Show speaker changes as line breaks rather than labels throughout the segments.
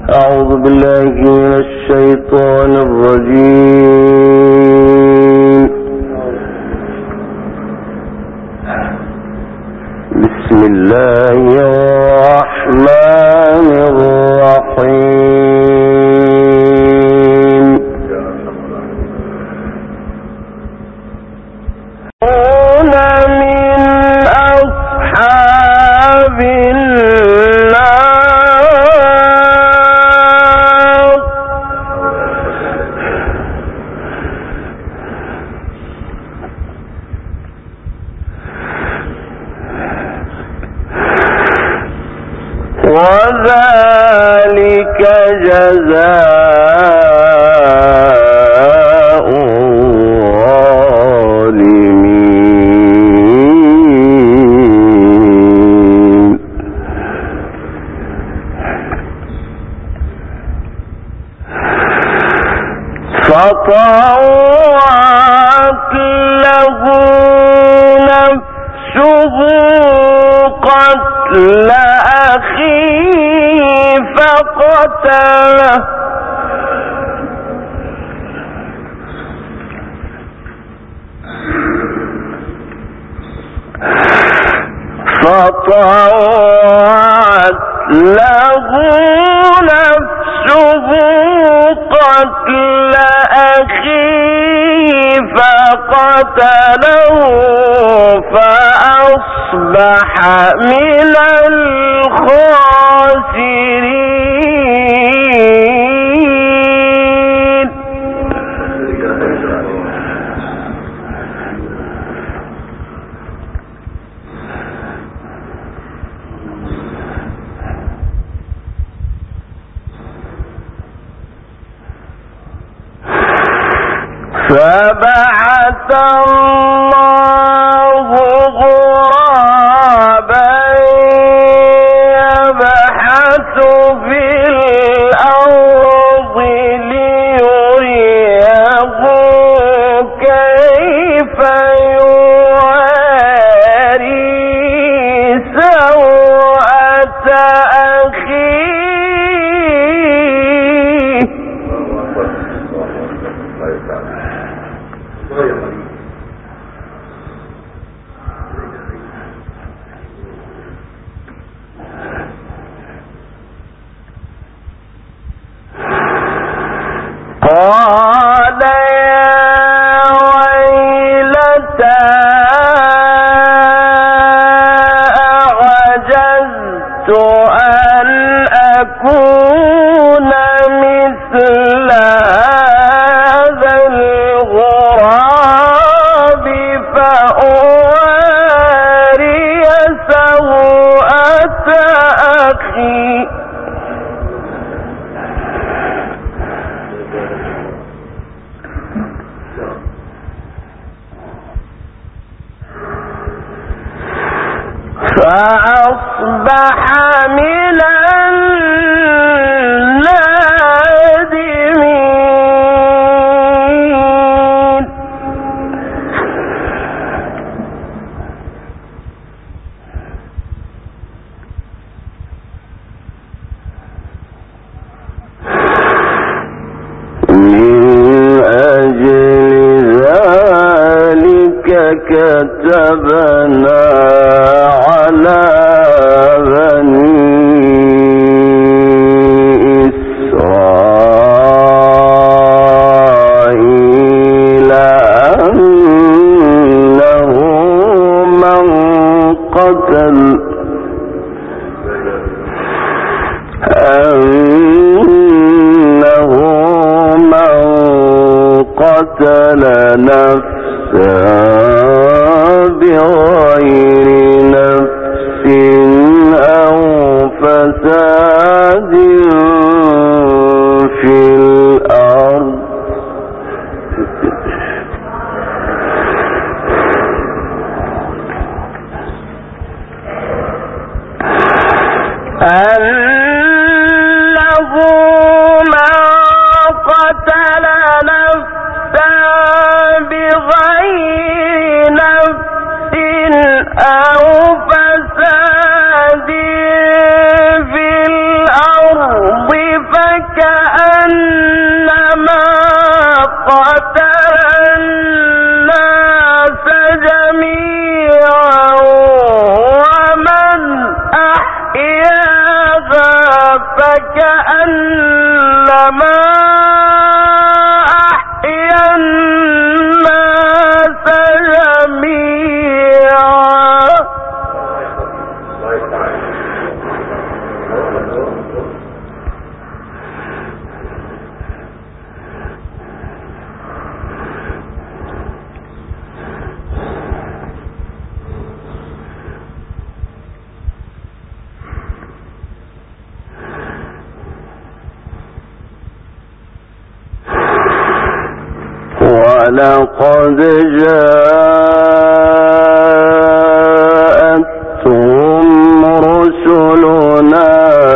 أعوذ بالله من الشيطان الرجيم. بسم الله الرحمن الرحيم. من أصحاب وذلك جزاء الظالمين. فطوعت له نفسه قتل أخيه فقتله فطوعت له نفسه قتل أخيه فقتله فأصبح من الخاسرين. فبعث الله غرابا يبحث في الأرض ليريه كيف يواري سوءة أخيه. قال يا ويلتى أعجزت أن أكون مثل هذا الغراب فأواري سوءة أخي. فأصبح من النادمين. من أجل ذلك كتبنا على بني إسرائيل أنه من قتل نفسا بغير نفس أو فساد في الأرض أنه من قتل نفسا بغير نفس أو فساد في الأرض ولقد جاءتهم رسلنا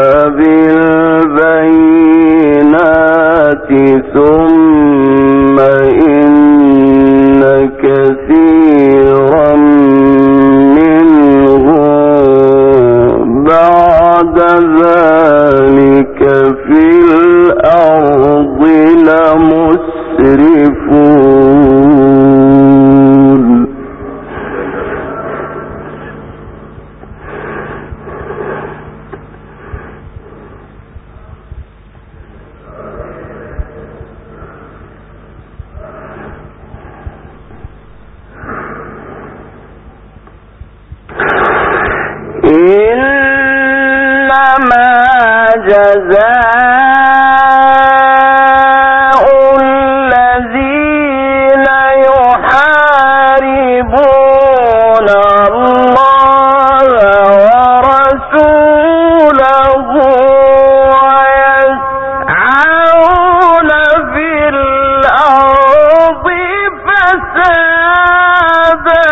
بالبينات ثم إن كثيرا منهم بعد ذلك في الأرض لمسرفون إنما جزاء الذين يحاربون الله ورسوله ويسعون في الأرض فسادا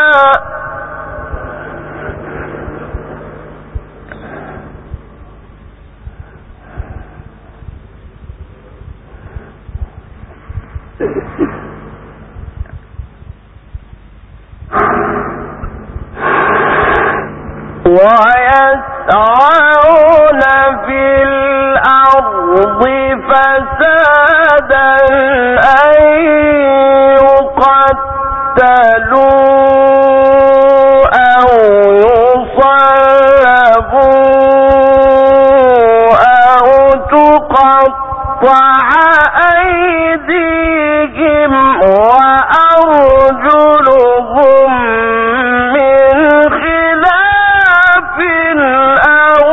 ويسعون في الأرض فسادا أن يقتلوا أو يصلبوا أو تقطع أيديهم وأرجلهم من خلاف أو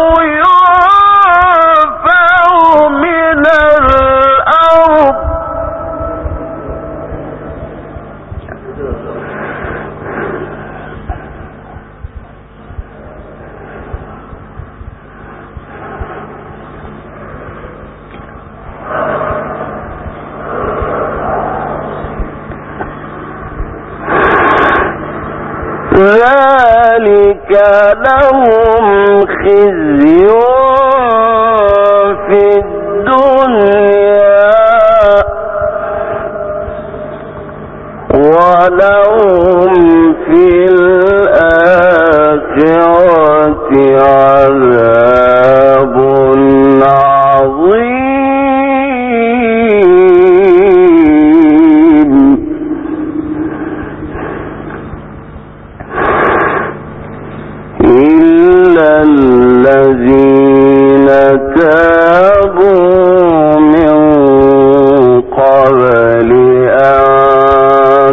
ينفوا من الأرض ذلك لهم خزي في الدنيا ولهم في الآخرة عذاب عظيم إلا الذين تابوا من قبل أن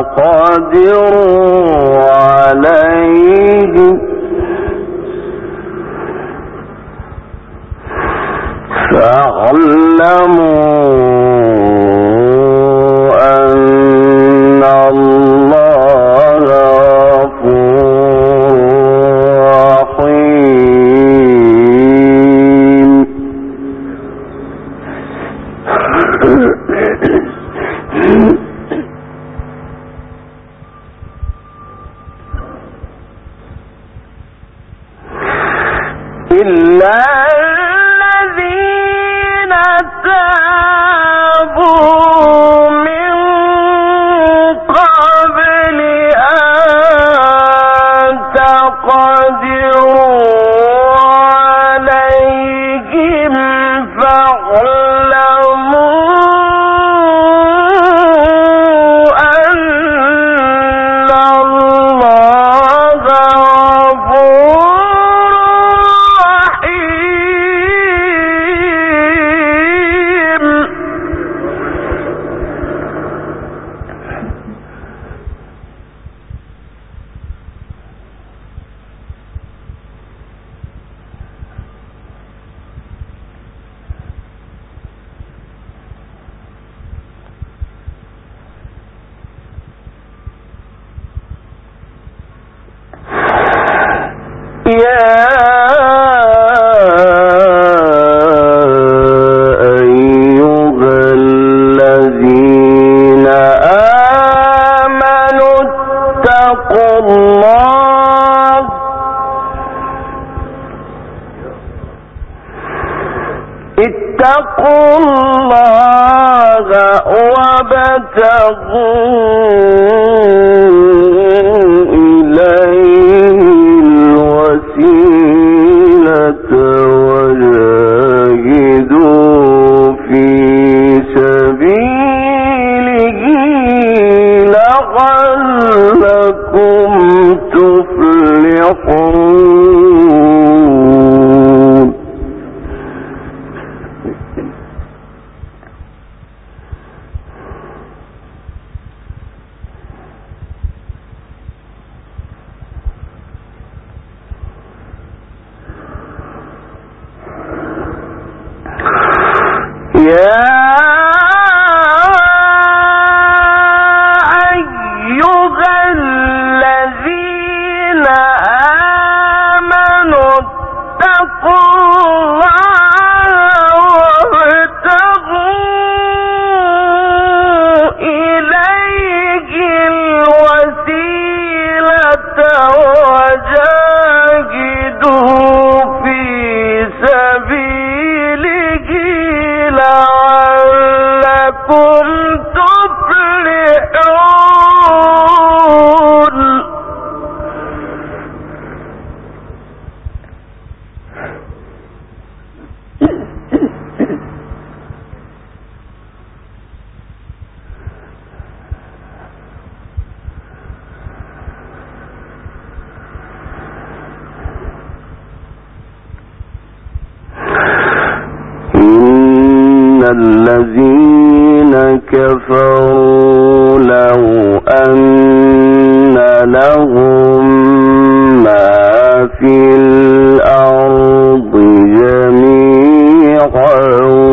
تقدروا عليهم فاعلموا أن الله غفور رحيم إلا الذين تابوا اتقوا الله وابتغوا إليه الوسيلة وجاهدوا في سبيله لعلكم تفلحون. الذين كفروا لو أن لهم ما في الأرض جميعا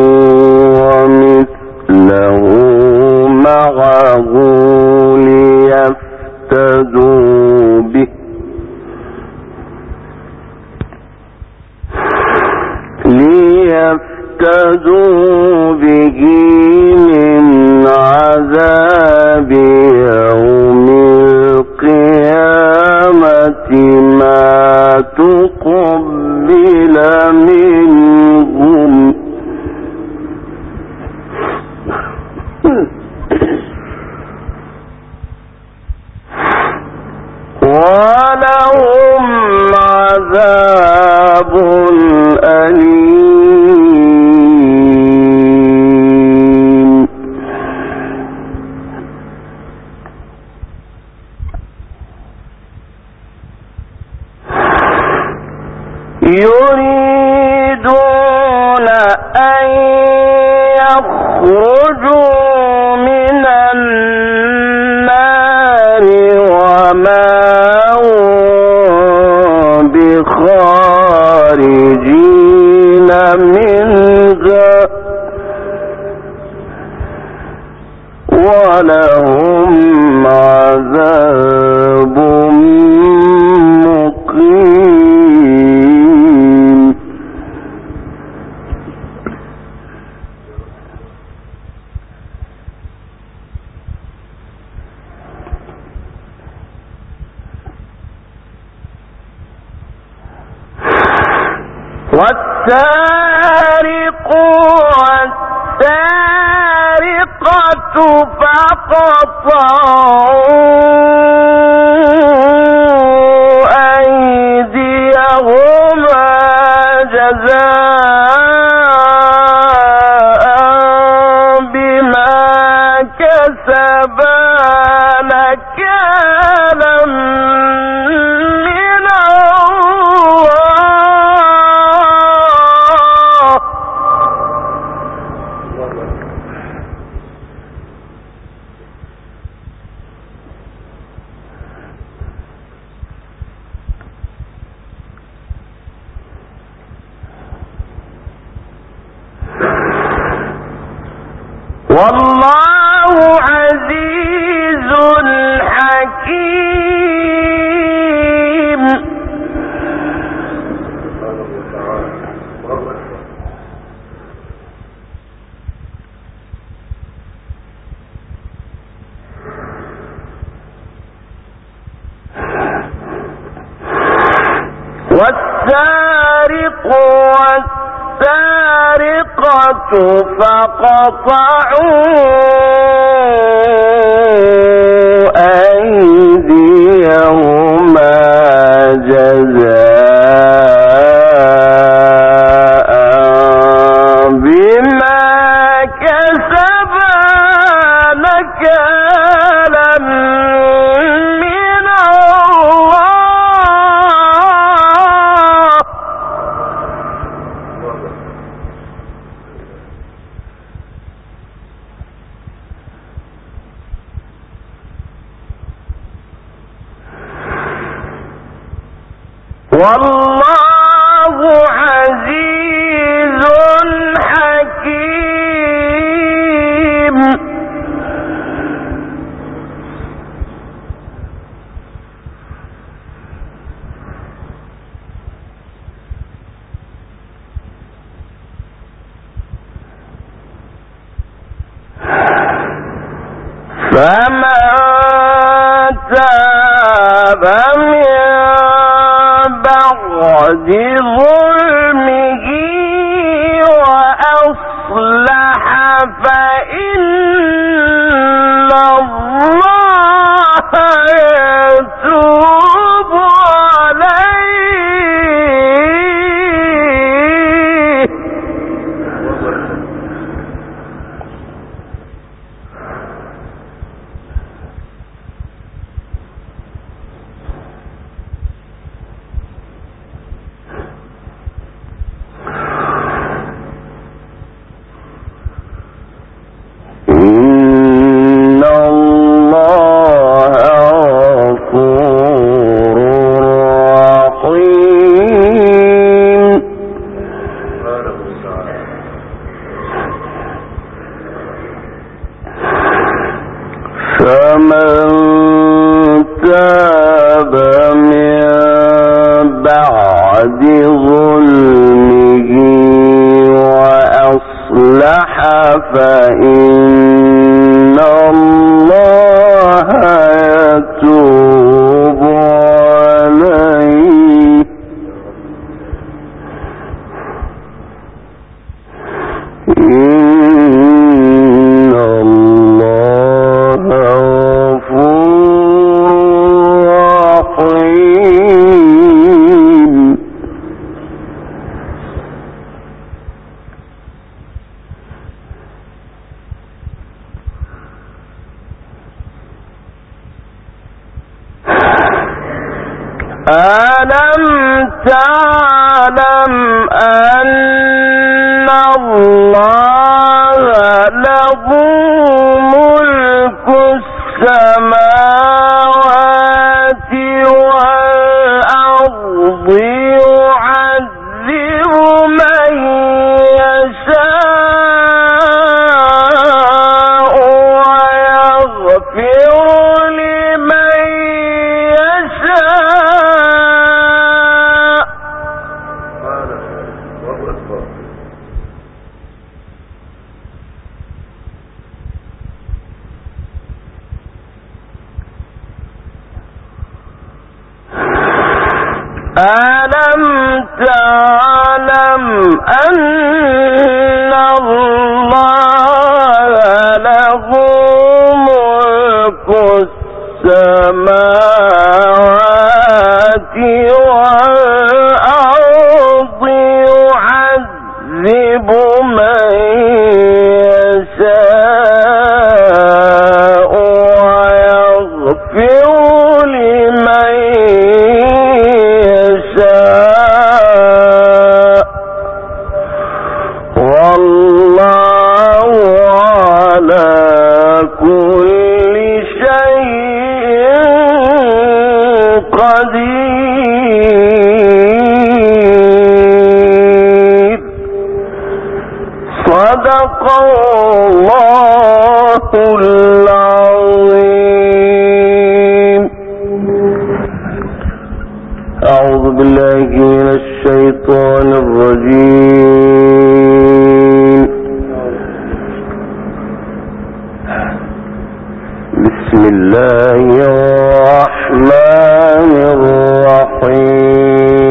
ومثله معه ليفتدوا به من عذاب يوم القيامة ما تقبل منهم ولهم عذاب أليم. يريدون أن يخرجوا من النار وما هم بخارجين منها ولهم عذاب مقيم. والسارق والسارقة فاقطعوا أيديهما جزاء بما كسبا نكالا من والله عزيز حكيم. والسارق والسارقة فقطعوا أيديهما جزاء بما كسبا نكالا من الله. والله عزيز حكيم. فمن تاب من بعد ظلمه وأصلح فإن الله يتوب عليه. إن الله غفور رحيم. فمن تاب من بعد ظلمه وأصلح فإن الله يتوب عليه. إن الله غفور رحيم. ألم تعلم أن الله له ملك السماوات والأرض يعذب من يشاء ويغفر لمن ألم تعلم أن الله له ملك السماوات والأرض يعذب من يشاء ويغفر لمن والله على كل شيء قدير. صدق الله العظيم. أعوذ بالله من الشيطان الرجيم. بسم الله الرحمن الرحيم. الرحيم.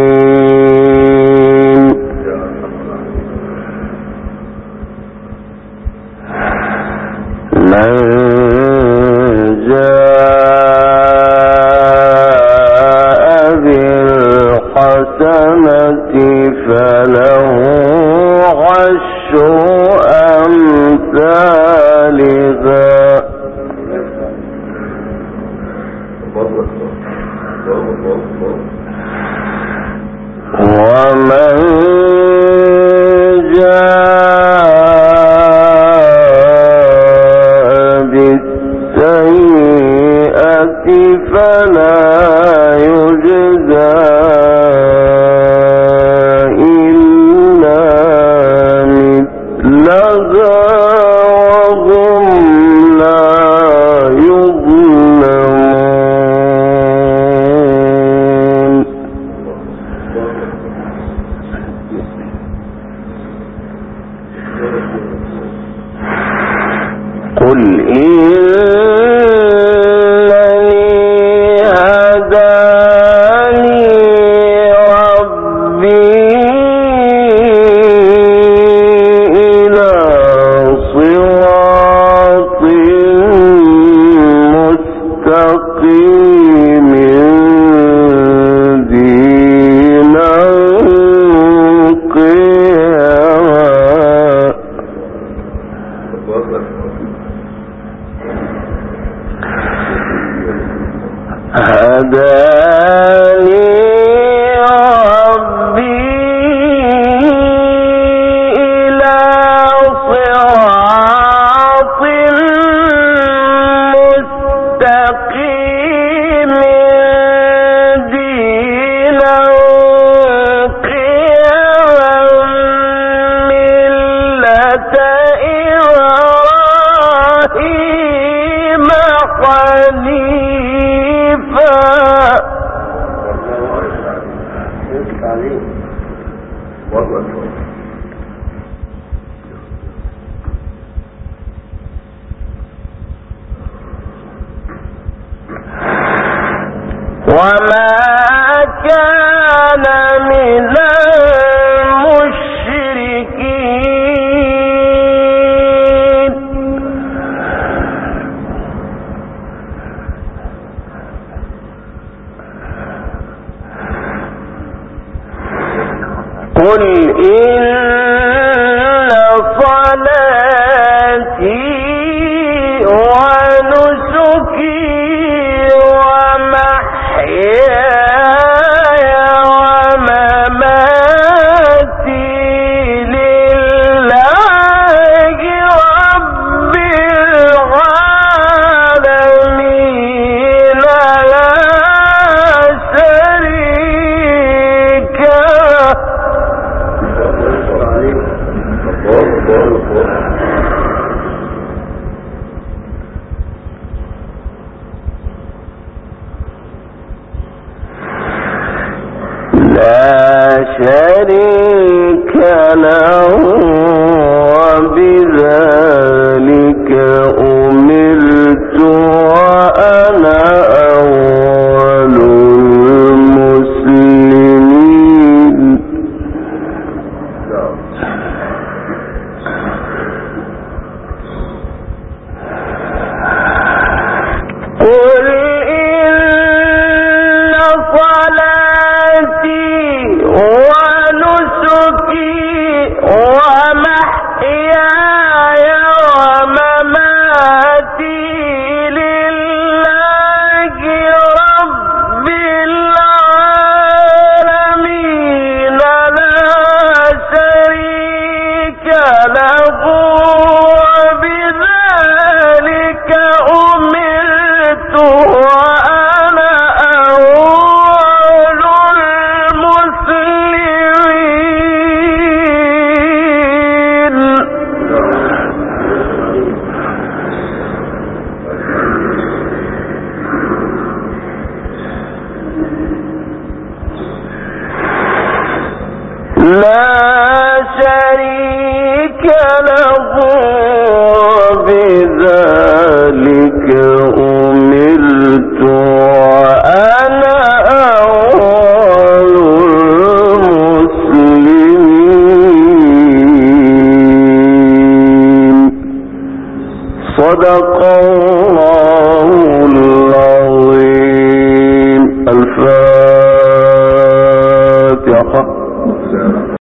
صدق الله العظيم. الفاتحة.